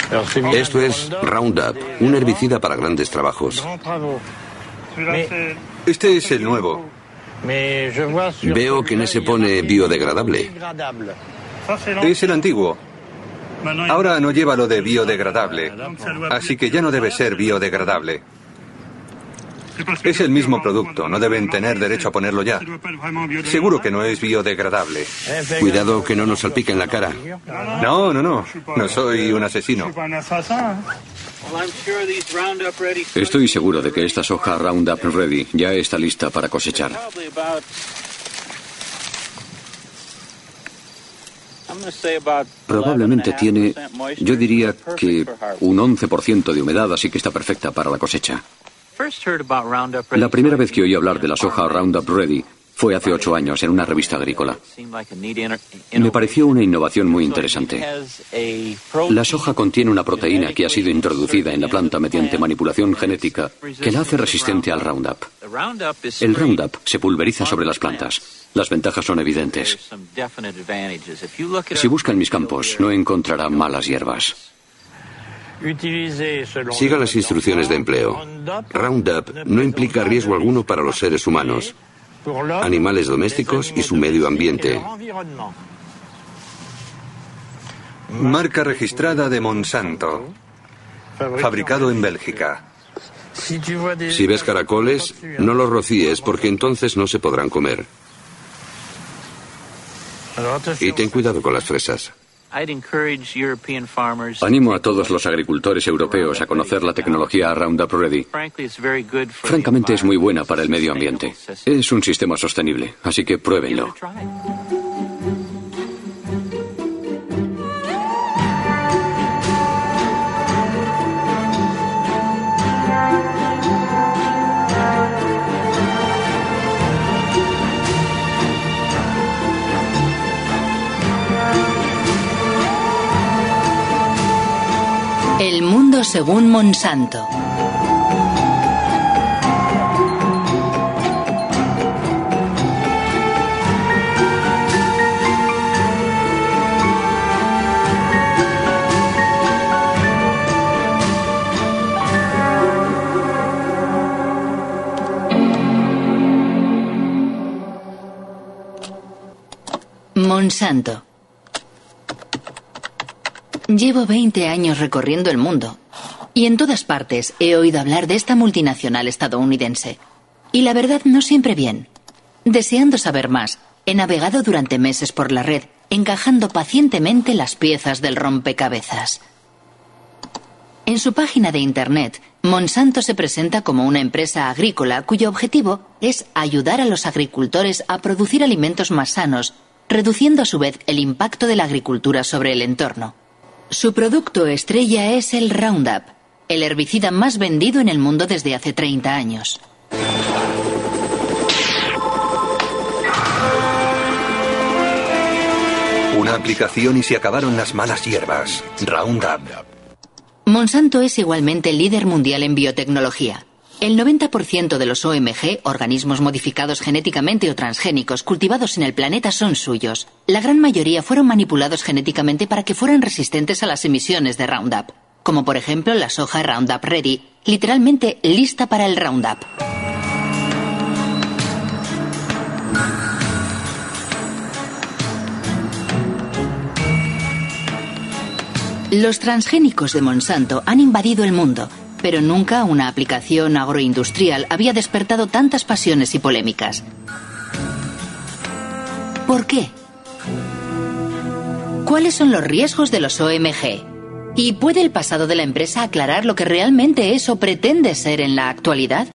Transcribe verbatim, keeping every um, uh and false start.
Esto es Roundup, un herbicida para grandes trabajos. Este es el nuevo. Veo que en ese pone biodegradable. Es el antiguo. Ahora no lleva lo de biodegradable, así que ya no debe ser biodegradable. Es el mismo producto, no deben tener derecho a ponerlo ya. Seguro que no es biodegradable. Cuidado que no nos salpique en la cara. No, no, no. No soy un asesino. Estoy seguro de que esta soja Roundup Ready ya está lista para cosechar. Probablemente tiene, yo diría que un once por ciento de humedad, así que está perfecta para la cosecha. La primera vez que oí hablar de la soja Roundup Ready fue hace ocho años en una revista agrícola. Me pareció una innovación muy interesante. La soja contiene una proteína que ha sido introducida en la planta mediante manipulación genética que la hace resistente al Roundup. El Roundup se pulveriza sobre las plantas. Las ventajas son evidentes. Si busca en mis campos, no encontrará malas hierbas. Siga las instrucciones de empleo. Roundup no implica riesgo alguno para los seres humanos, animales domésticos y su medio ambiente. Marca registrada de Monsanto. Fabricado en Bélgica. Si ves caracoles, no los rocíes porque entonces no se podrán comer. Y ten cuidado con las fresas. Animo a todos los agricultores europeos a conocer la tecnología Roundup Ready. Francamente es muy buena para el medio ambiente. Es un sistema sostenible, así que pruébenlo. El mundo según Monsanto. Monsanto. Llevo veinte años recorriendo el mundo y en todas partes he oído hablar de esta multinacional estadounidense. Y la verdad no siempre bien. Deseando saber más, he navegado durante meses por la red, encajando pacientemente las piezas del rompecabezas. En su página de internet, Monsanto se presenta como una empresa agrícola cuyo objetivo es ayudar a los agricultores a producir alimentos más sanos, reduciendo a su vez el impacto de la agricultura sobre el entorno. Su producto estrella es el Roundup, el herbicida más vendido en el mundo desde hace treinta años. Una aplicación y se acabaron las malas hierbas. Roundup. Monsanto es igualmente líder mundial en biotecnología. El noventa por ciento de los O M G, organismos modificados genéticamente o transgénicos cultivados en el planeta, son suyos. La gran mayoría fueron manipulados genéticamente para que fueran resistentes a las emisiones de Roundup, como por ejemplo la soja Roundup Ready, literalmente lista para el Roundup. Los transgénicos de Monsanto han invadido el mundo, pero nunca una aplicación agroindustrial había despertado tantas pasiones y polémicas. ¿Por qué? ¿Cuáles son los riesgos de los O M G? ¿Y puede el pasado de la empresa aclarar lo que realmente es o pretende ser en la actualidad?